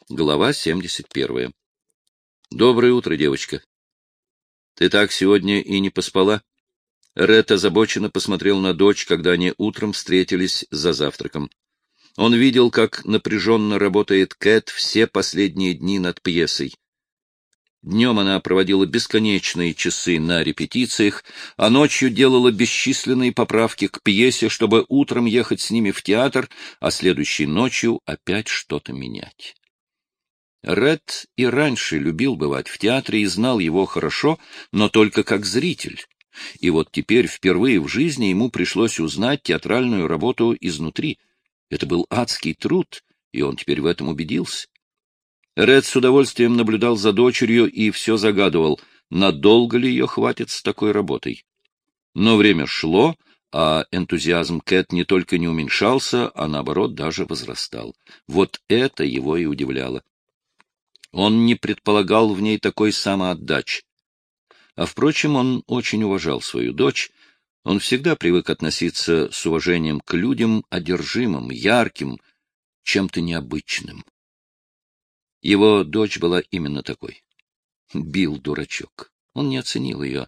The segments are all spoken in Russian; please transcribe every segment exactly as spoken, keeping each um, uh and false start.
Глава семьдесят первая. Доброе утро, девочка. Ты так сегодня и не поспала? Ред озабоченно посмотрел на дочь, когда они утром встретились за завтраком. Он видел, как напряженно работает Кэт все последние дни над пьесой. Днем она проводила бесконечные часы на репетициях, а ночью делала бесчисленные поправки к пьесе, чтобы утром ехать с ними в театр, а следующей ночью опять что-то менять. Ред и раньше любил бывать в театре и знал его хорошо, но только как зритель. И вот теперь впервые в жизни ему пришлось узнать театральную работу изнутри. Это был адский труд, и он теперь в этом убедился. Ред с удовольствием наблюдал за дочерью и все загадывал, надолго ли ее хватит с такой работой. Но время шло, а энтузиазм Кэт не только не уменьшался, а наоборот даже возрастал. Вот это его и удивляло. Он не предполагал в ней такой самоотдачи. А, впрочем, он очень уважал свою дочь. Он всегда привык относиться с уважением к людям одержимым, ярким, чем-то необычным. Его дочь была именно такой. Билл дурачок. Он не оценил ее.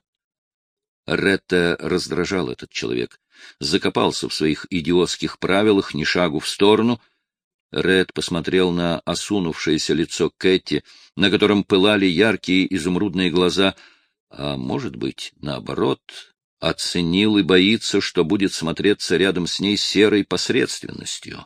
Ретта раздражал этот человек. Закопался в своих идиотских правилах, ни шагу в сторону. Ред посмотрел на осунувшееся лицо Кэти, на котором пылали яркие изумрудные глаза, а, может быть, наоборот, оценил и боится, что будет смотреться рядом с ней серой посредственностью.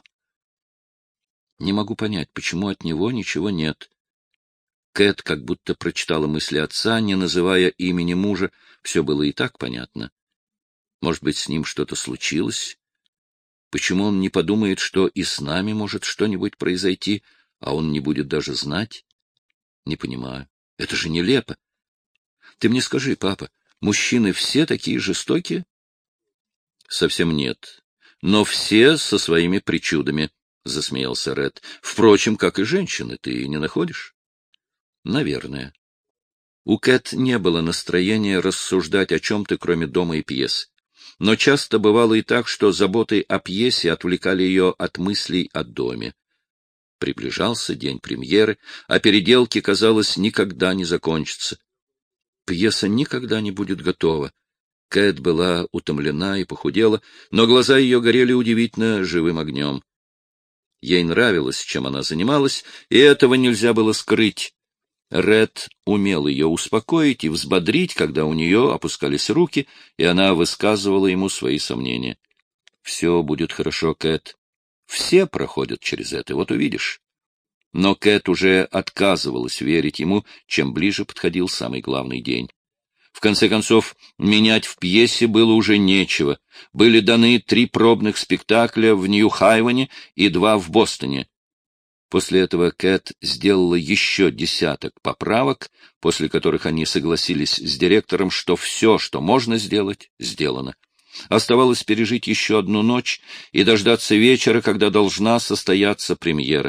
Не могу понять, почему от него ничего нет. Кэт как будто прочитала мысли отца, не называя имени мужа, все было и так понятно. Может быть, с ним что-то случилось? Почему он не подумает, что и с нами может что-нибудь произойти, а он не будет даже знать? Не понимаю. Это же нелепо. Ты мне скажи, папа, мужчины все такие жестокие? Совсем нет. Но все со своими причудами, — засмеялся Ред. Впрочем, как и женщины, ты не находишь? Наверное. У Кэт не было настроения рассуждать о чем-то, кроме дома и пьес. Но часто бывало и так, что заботы о пьесе отвлекали ее от мыслей о доме. Приближался день премьеры, а переделки, казалось, никогда не закончатся. Пьеса никогда не будет готова. Кэт была утомлена и похудела, но глаза ее горели удивительно живым огнем. Ей нравилось, чем она занималась, и этого нельзя было скрыть. Ред умел ее успокоить и взбодрить, когда у нее опускались руки, и она высказывала ему свои сомнения. — Все будет хорошо, Кэт. Все проходят через это, вот увидишь. Но Кэт уже отказывалась верить ему, чем ближе подходил самый главный день. В конце концов, менять в пьесе было уже нечего. Были даны три пробных спектакля в Нью-Хайвене и два в Бостоне. После этого Кэт сделала еще десяток поправок, после которых они согласились с директором, что все, что можно сделать, сделано. Оставалось пережить еще одну ночь и дождаться вечера, когда должна состояться премьера.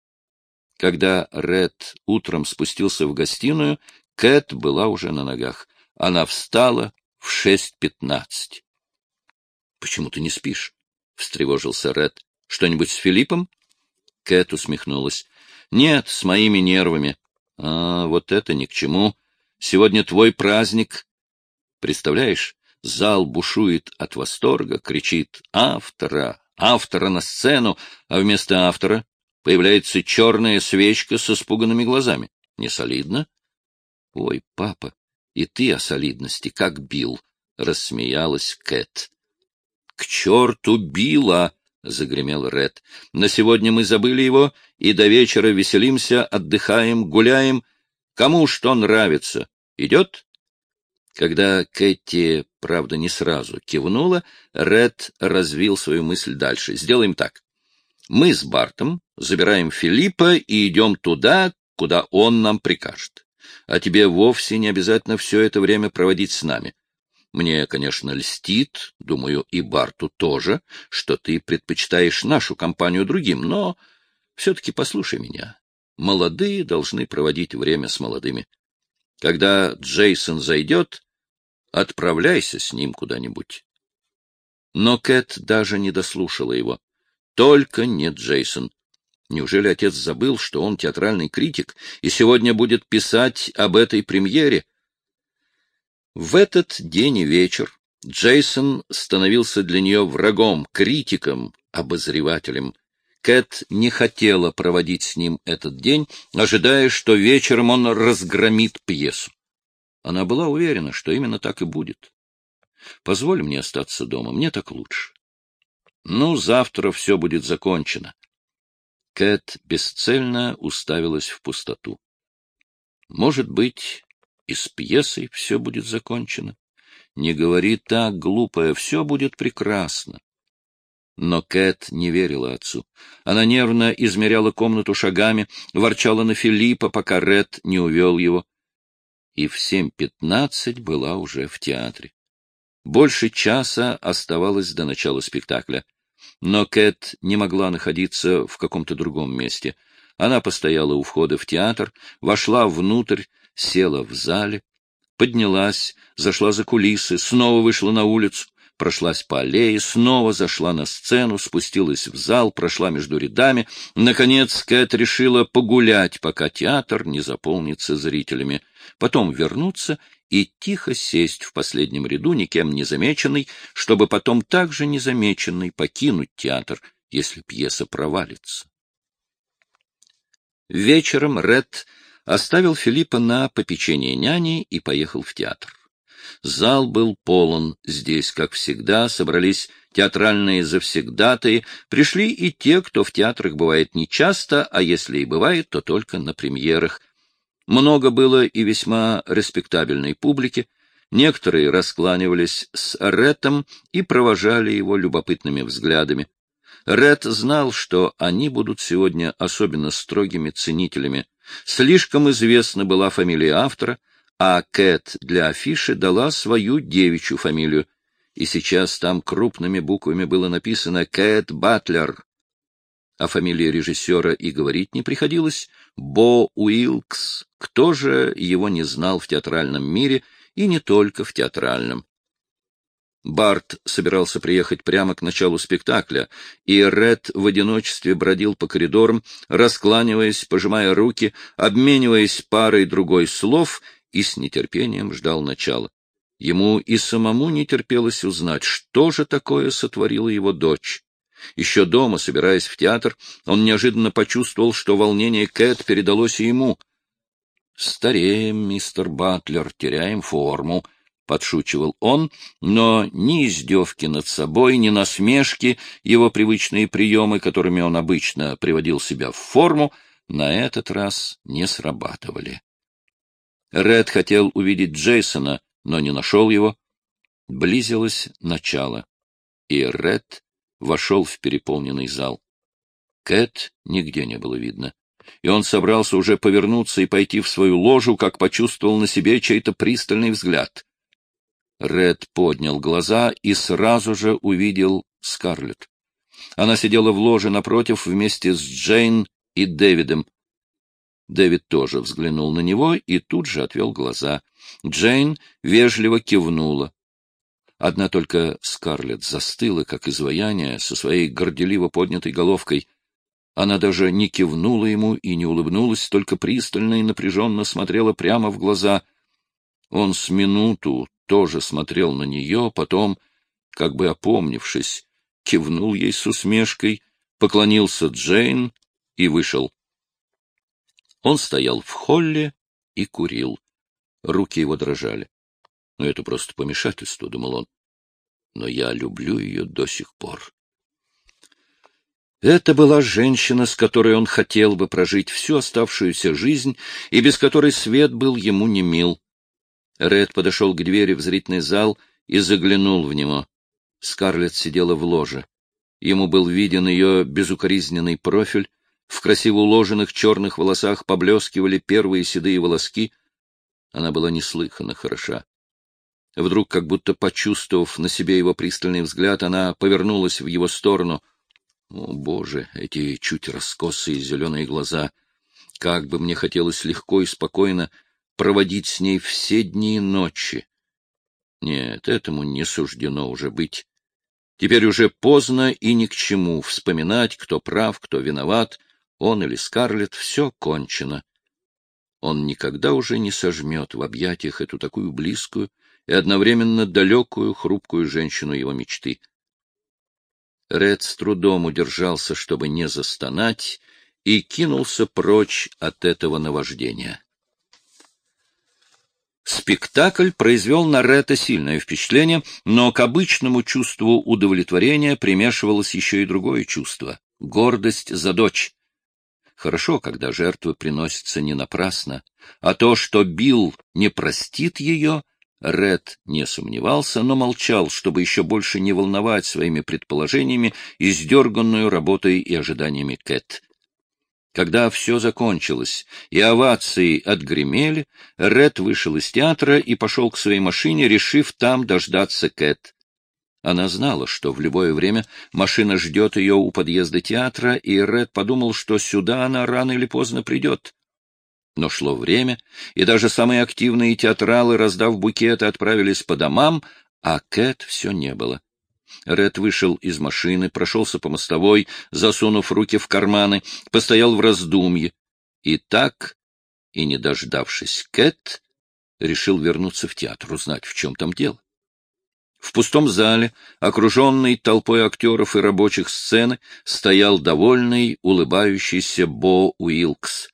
Когда Ред утром спустился в гостиную, Кэт была уже на ногах. Она встала в шесть пятнадцать. — Почему ты не спишь? — встревожился Ред. — Что-нибудь с Филиппом? Кэт усмехнулась. — Нет, с моими нервами. — А, вот это ни к чему. Сегодня твой праздник. Представляешь, зал бушует от восторга, кричит «Автора! Автора на сцену!», а вместо автора появляется черная свечка с испуганными глазами. Не солидно? — Ой, папа, и ты о солидности, как Билл, — рассмеялась Кэт. — К черту Билла! — загремел Ред. — На сегодня мы забыли его, и до вечера веселимся, отдыхаем, гуляем. Кому что нравится. Идет? Когда Кэти, правда, не сразу кивнула, Ред развил свою мысль дальше. Сделаем так. Мы с Бартом забираем Филиппа и идем туда, куда он нам прикажет. А тебе вовсе не обязательно все это время проводить с нами. Мне, конечно, льстит, думаю, и Барту тоже, что ты предпочитаешь нашу компанию другим, но все-таки послушай меня. Молодые должны проводить время с молодыми. Когда Джейсон зайдет, отправляйся с ним куда-нибудь. Но Кэт даже не дослушала его. Только не Джейсон. Неужели отец забыл, что он театральный критик и сегодня будет писать об этой премьере? В этот день и вечер Джейсон становился для нее врагом, критиком, обозревателем. Кэт не хотела проводить с ним этот день, ожидая, что вечером он разгромит пьесу. Она была уверена, что именно так и будет. «Позволь мне остаться дома, мне так лучше». «Ну, завтра все будет закончено». Кэт бесцельно уставилась в пустоту. «Может быть, и с пьесой все будет закончено? Не говори так, глупая, все будет прекрасно». Но Кэт не верила отцу. Она нервно измеряла комнату шагами, ворчала на Филиппа, пока Ред не увел его. И в семь пятнадцать была уже в театре. Больше часа оставалось до начала спектакля. Но Кэт не могла находиться в каком-то другом месте. Она постояла у входа в театр, вошла внутрь, села в зале, поднялась, зашла за кулисы, снова вышла на улицу, прошлась по аллее, снова зашла на сцену, спустилась в зал, прошла между рядами. Наконец Кэт решила погулять, пока театр не заполнится зрителями. Потом вернуться и тихо сесть в последнем ряду, никем не замеченный, чтобы потом также незамеченный покинуть театр, если пьеса провалится. Вечером Ред оставил Филиппа на попечение няни и поехал в театр. Зал был полон. Здесь, как всегда, собрались театральные завсегдатаи, пришли и те, кто в театрах бывает нечасто, а если и бывает, то только на премьерах. Много было и весьма респектабельной публики. Некоторые раскланивались с Реттом и провожали его любопытными взглядами. Ретт знал, что они будут сегодня особенно строгими ценителями. Слишком известна была фамилия автора, а Кэт для афиши дала свою девичью фамилию, и сейчас там крупными буквами было написано «Кэт Батлер». О фамилии режиссера и говорить не приходилось. Бо Уилкс. Кто же его не знал в театральном мире, и не только в театральном? Барт собирался приехать прямо к началу спектакля, и Ред в одиночестве бродил по коридорам, раскланиваясь, пожимая руки, обмениваясь парой другой слов, и с нетерпением ждал начала. Ему и самому не терпелось узнать, что же такое сотворила его дочь. Еще дома, собираясь в театр, он неожиданно почувствовал, что волнение Кэт передалось и ему. «Стареем, мистер Батлер, теряем форму», — подшучивал он, но ни издевки над собой, ни насмешки, его привычные приемы, которыми он обычно приводил себя в форму, на этот раз не срабатывали. Ред хотел увидеть Джейсона, но не нашел его. Близилось начало, и Ред вошел в переполненный зал. Кэт нигде не было видно, и он собрался уже повернуться и пойти в свою ложу, как почувствовал на себе чей-то пристальный взгляд. Ред поднял глаза и сразу же увидел Скарлетт. Она сидела в ложе напротив вместе с Джейн и Дэвидом. Дэвид тоже взглянул на него и тут же отвел глаза. Джейн вежливо кивнула. Одна только Скарлетт застыла, как изваяние, со своей горделиво поднятой головкой. Она даже не кивнула ему и не улыбнулась, только пристально и напряженно смотрела прямо в глаза. Он с минуту тоже смотрел на нее, потом, как бы опомнившись, кивнул ей с усмешкой, поклонился Джейн и вышел. Он стоял в холле и курил. Руки его дрожали. Ну, это просто помешательство, — думал он. Но я люблю ее до сих пор. Это была женщина, с которой он хотел бы прожить всю оставшуюся жизнь, и без которой свет был ему не мил. Ред подошел к двери в зрительный зал и заглянул в него. Скарлетт сидела в ложе. Ему был виден ее безукоризненный профиль, в красиво уложенных черных волосах поблескивали первые седые волоски. Она была неслыханно хороша. Вдруг, как будто почувствовав на себе его пристальный взгляд, она повернулась в его сторону. О, Боже, эти чуть раскосые зеленые глаза! Как бы мне хотелось легко и спокойно проводить с ней все дни и ночи. Нет, этому не суждено уже быть. Теперь уже поздно и ни к чему вспоминать, кто прав, кто виноват. он или Скарлетт, все кончено. Он никогда уже не сожмет в объятиях эту такую близкую и одновременно далекую, хрупкую женщину его мечты. Ред с трудом удержался, чтобы не застонать, и кинулся прочь от этого наваждения. Спектакль произвел на Ретта сильное впечатление, но к обычному чувству удовлетворения примешивалось еще и другое чувство — гордость за дочь. Хорошо, когда жертвы приносятся не напрасно, а то, что Билл не простит ее, Ред не сомневался, но молчал, чтобы еще больше не волновать своими предположениями издерганную работой и ожиданиями Кэт. Когда все закончилось и овации отгремели, Ред вышел из театра и пошел к своей машине, решив там дождаться Кэт. Она знала, что в любое время машина ждет ее у подъезда театра, и Ред подумал, что сюда она рано или поздно придет. Но шло время, и даже самые активные театралы, раздав букеты, отправились по домам, а Кэт все не было. Ред вышел из машины, прошелся по мостовой, засунув руки в карманы, постоял в раздумье, и так, и не дождавшись Кэт, решил вернуться в театр, узнать, в чем там дело. В пустом зале, окруженный толпой актеров и рабочих сцены, стоял довольный, улыбающийся Бо Уилкс.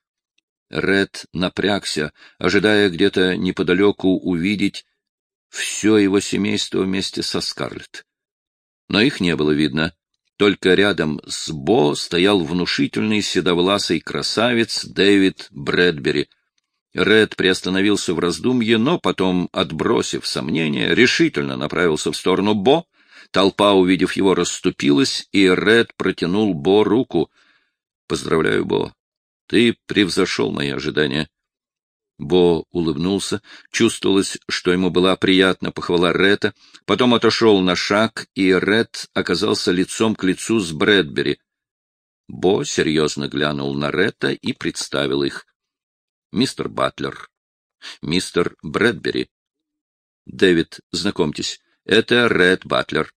Ред напрягся, ожидая где-то неподалеку увидеть все его семейство вместе со Скарлетт. Но их не было видно. Только рядом с Бо стоял внушительный седовласый красавец Дэвид Брэдбери. Ред приостановился в раздумье, но потом, отбросив сомнения, решительно направился в сторону Бо. Толпа, увидев его, расступилась, и Ред протянул Бо руку. — Поздравляю, Бо. Ты превзошел мои ожидания. Бо улыбнулся. Чувствовалось, что ему была приятна похвала Ретта. Потом отошел на шаг, и Ред оказался лицом к лицу с Брэдбери. Бо серьезно глянул на Ретта и представил их. Мистер Батлер, мистер Брэдбери. Дэвид, знакомьтесь, это Ред Батлер.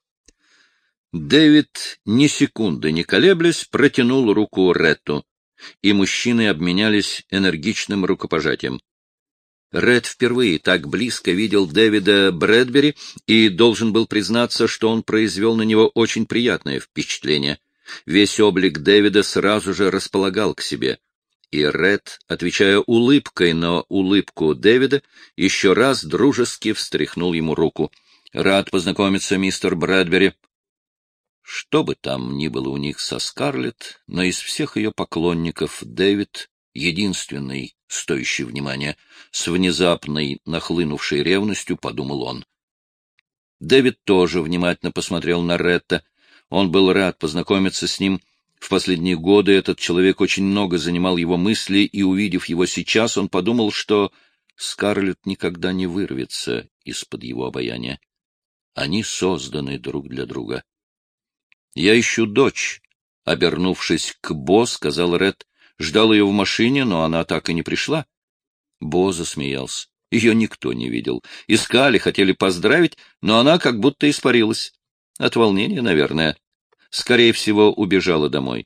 Дэвид, ни секунды не колеблясь, протянул руку Ретту, и мужчины обменялись энергичным рукопожатием. Ред впервые так близко видел Дэвида Брэдбери и должен был признаться, что он произвел на него очень приятное впечатление. Весь облик Дэвида сразу же располагал к себе. И Ред, отвечая улыбкой на улыбку Дэвида, еще раз дружески встряхнул ему руку. — Рад познакомиться, мистер Брэдбери. Что бы там ни было у них со Скарлетт, но из всех ее поклонников Дэвид — единственный, стоящий внимания, с внезапной нахлынувшей ревностью, подумал он. Дэвид тоже внимательно посмотрел на Ретта. Он был рад познакомиться с ним. В последние годы этот человек очень много занимал его мысли, и, увидев его сейчас, он подумал, что Скарлетт никогда не вырвется из-под его обаяния. Они созданы друг для друга. — Я ищу дочь, — обернувшись к Бо, сказал Ред. Ждал ее в машине, но она так и не пришла. Бо засмеялся. Ее никто не видел. Искали, хотели поздравить, но она как будто испарилась. От волнения, наверное. Скорее всего, убежала домой.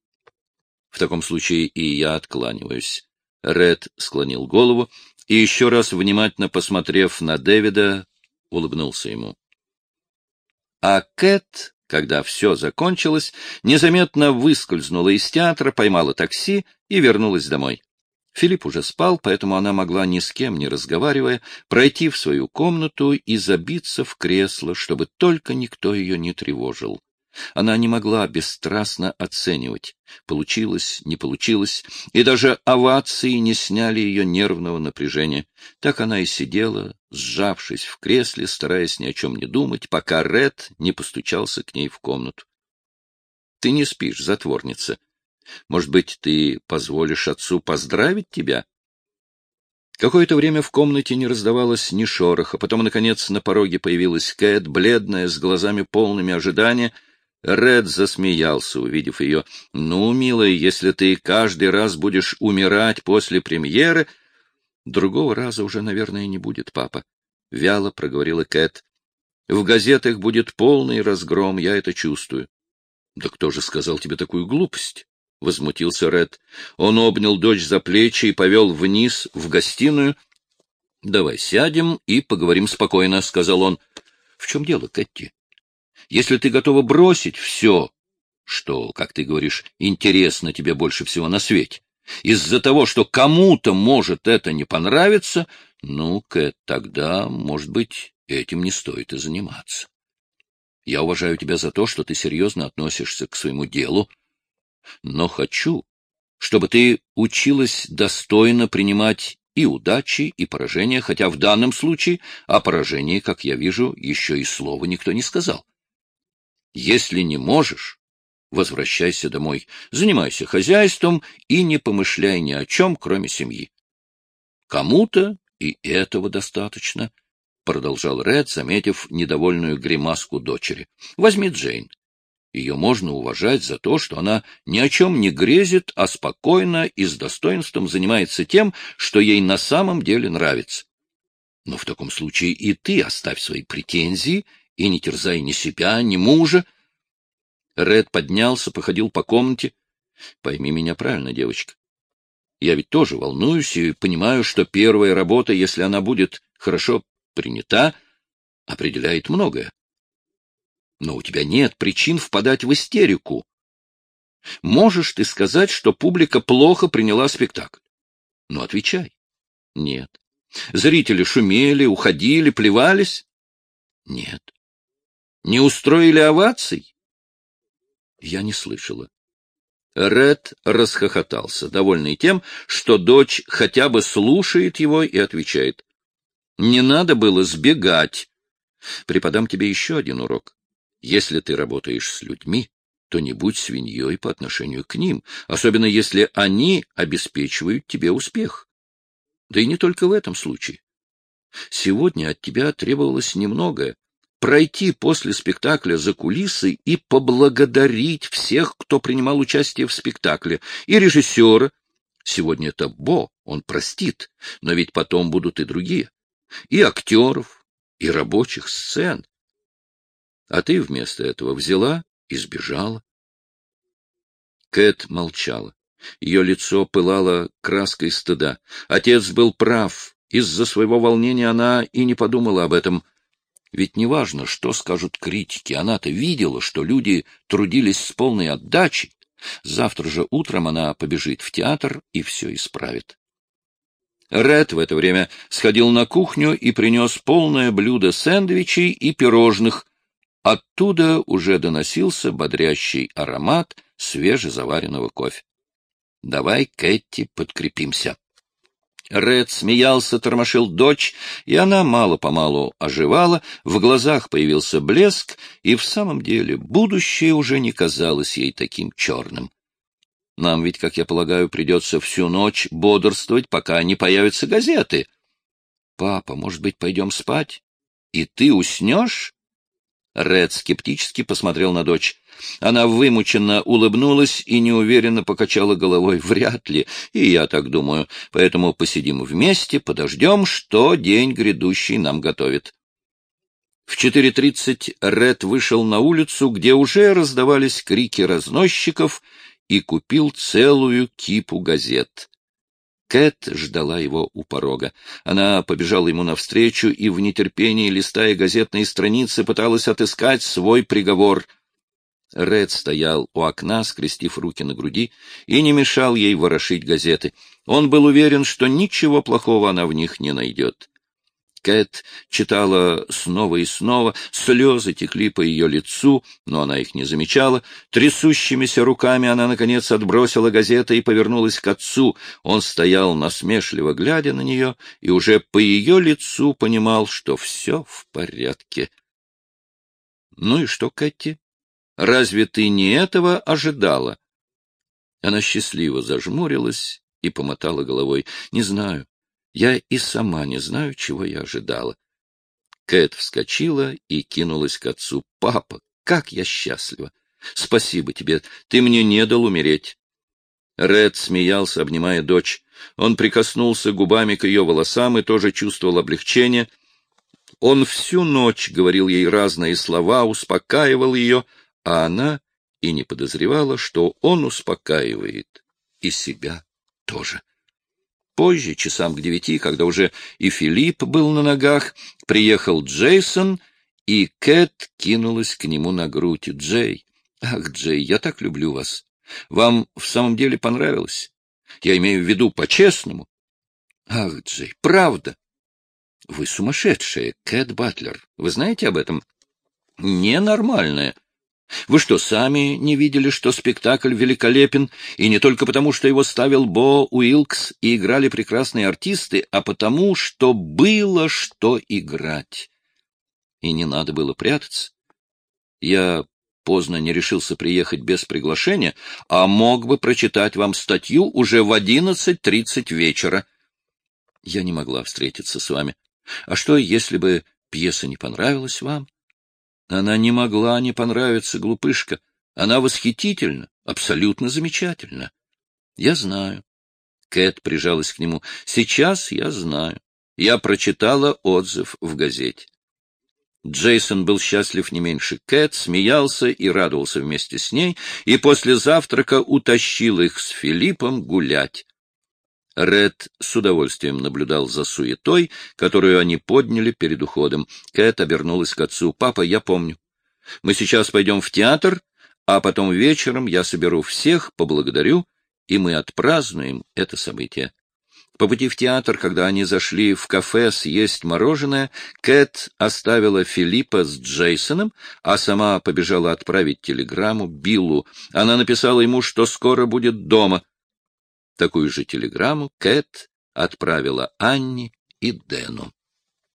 В таком случае и я откланиваюсь. Ред склонил голову и, еще раз внимательно посмотрев на Дэвида, улыбнулся ему. А Кэт, когда все закончилось, незаметно выскользнула из театра, поймала такси и вернулась домой. Филипп уже спал, поэтому она могла, ни с кем не разговаривая, пройти в свою комнату и забиться в кресло, чтобы только никто ее не тревожил. Она не могла бесстрастно оценивать, получилось, не получилось, и даже овации не сняли ее нервного напряжения. Так она и сидела, сжавшись в кресле, стараясь ни о чем не думать, пока Ред не постучался к ней в комнату. — Ты не спишь, затворница. Может быть, ты позволишь отцу поздравить тебя? Какое-то время в комнате не раздавалось ни шороха, потом, наконец, на пороге появилась Кэт, бледная, с глазами полными ожидания. Ред засмеялся, увидев ее. — Ну, милая, если ты каждый раз будешь умирать после премьеры... — Другого раза уже, наверное, не будет, папа, — вяло проговорила Кэт. — В газетах будет полный разгром, я это чувствую. — Да кто же сказал тебе такую глупость? — возмутился Ред. Он обнял дочь за плечи и повел вниз, в гостиную. — Давай сядем и поговорим спокойно, — сказал он. — В чем дело, Кэти? Если ты готова бросить все, что, как ты говоришь, интересно тебе больше всего на свете, из-за того, что кому-то может это не понравиться, ну, Кэт, тогда, может быть, этим не стоит и заниматься. Я уважаю тебя за то, что ты серьезно относишься к своему делу, но хочу, чтобы ты училась достойно принимать и удачи, и поражения, хотя в данном случае о поражении, как я вижу, еще и слова никто не сказал. Если не можешь, возвращайся домой, занимайся хозяйством и не помышляй ни о чем, кроме семьи. Кому-то и этого достаточно, — продолжал Ред, заметив недовольную гримаску дочери. — Возьми Джейн. Ее можно уважать за то, что она ни о чем не грезит, а спокойно и с достоинством занимается тем, что ей на самом деле нравится. Но в таком случае и ты оставь свои претензии и не терзай ни себя, ни мужа. Ред поднялся, походил по комнате. — Пойми меня правильно, девочка. Я ведь тоже волнуюсь и понимаю, что первая работа, если она будет хорошо принята, определяет многое. Но у тебя нет причин впадать в истерику. Можешь ты сказать, что публика плохо приняла спектакль? Ну, отвечай. Нет. Зрители шумели, уходили, плевались? Нет. Не устроили оваций? Я не слышала. Ред расхохотался, довольный тем, что дочь хотя бы слушает его и отвечает. Не надо было сбегать. Преподам тебе еще один урок. Если ты работаешь с людьми, то не будь свиньей по отношению к ним, особенно если они обеспечивают тебе успех. Да и не только в этом случае. Сегодня от тебя требовалось немногое — пройти после спектакля за кулисы и поблагодарить всех, кто принимал участие в спектакле, и режиссера. Сегодня это Бо, он простит, но ведь потом будут и другие, и актеров, и рабочих сцен. А ты вместо этого взяла и сбежала. Кэт молчала. Ее лицо пылало краской стыда. Отец был прав. Из-за своего волнения она и не подумала об этом. Ведь неважно, что скажут критики, она-то видела, что люди трудились с полной отдачей. Завтра же утром она побежит в театр и все исправит. Ред в это время сходил на кухню и принес полное блюдо сэндвичей и пирожных. Оттуда уже доносился бодрящий аромат свежезаваренного кофе. — Давай, Кэти, подкрепимся. Ред смеялся, тормошил дочь, и она мало-помалу оживала, в глазах появился блеск, и в самом деле будущее уже не казалось ей таким черным. Нам ведь, как я полагаю, придется всю ночь бодрствовать, пока не появятся газеты. — Папа, может быть, пойдем спать? И ты уснешь? Ред скептически посмотрел на дочь. Она вымученно улыбнулась и неуверенно покачала головой. Вряд ли, и я так думаю. Поэтому посидим вместе, подождем, что день грядущий нам готовит. В четыре тридцать Ред вышел на улицу, где уже раздавались крики разносчиков, и купил целую кипу газет. Кэт ждала его у порога. Она побежала ему навстречу и в нетерпении, листая газетные страницы, пыталась отыскать свой приговор. Ред стоял у окна, скрестив руки на груди, и не мешал ей ворошить газеты. Он был уверен, что ничего плохого она в них не найдет. Кэт читала снова и снова, слезы текли по ее лицу, но она их не замечала. Трясущимися руками она, наконец, отбросила газеты и повернулась к отцу. Он стоял насмешливо, глядя на нее, и уже по ее лицу понимал, что все в порядке. — Ну и что, Кэти? Разве ты не этого ожидала? Она счастливо зажмурилась и помотала головой. — Не знаю. Я и сама не знаю, чего я ожидала. Кэт вскочила и кинулась к отцу. — Папа, как я счастлива! Спасибо тебе, ты мне не дал умереть. Ред смеялся, обнимая дочь. Он прикоснулся губами к ее волосам и тоже чувствовал облегчение. Он всю ночь говорил ей разные слова, успокаивал ее, а она и не подозревала, что он успокаивает и себя тоже. Позже, часам к девяти, когда уже и Филипп был на ногах, приехал Джейсон, и Кэт кинулась к нему на грудь. «Джей, ах, Джей, я так люблю вас. Вам в самом деле понравилось? Я имею в виду по-честному. Ах, Джей, правда. Вы сумасшедшая, Кэт Батлер. Вы знаете об этом? Ненормальная. Вы что, сами не видели, что спектакль великолепен, и не только потому, что его ставил Бо Уилкс и играли прекрасные артисты, а потому, что было что играть? И не надо было прятаться. Я поздно не решился приехать без приглашения, а мог бы прочитать вам статью уже в одиннадцать тридцать вечера. Я не могла встретиться с вами. А что, если бы пьеса не понравилась вам? Она не могла не понравиться, глупышка. Она восхитительна, абсолютно замечательна. Я знаю. Кэт прижалась к нему. Сейчас я знаю. Я прочитала отзыв в газете. Джейсон был счастлив не меньше Кэт, смеялся и радовался вместе с ней, и после завтрака утащил их с Филиппом гулять. Ред с удовольствием наблюдал за суетой, которую они подняли перед уходом. Кэт обернулась к отцу. «Папа, я помню. Мы сейчас пойдем в театр, а потом вечером я соберу всех, поблагодарю, и мы отпразднуем это событие». По пути в театр, когда они зашли в кафе съесть мороженое, Кэт оставила Филиппа с Джейсоном, а сама побежала отправить телеграмму Биллу. Она написала ему, что скоро будет дома. Такую же телеграмму Кэт отправила Анне и Дэну.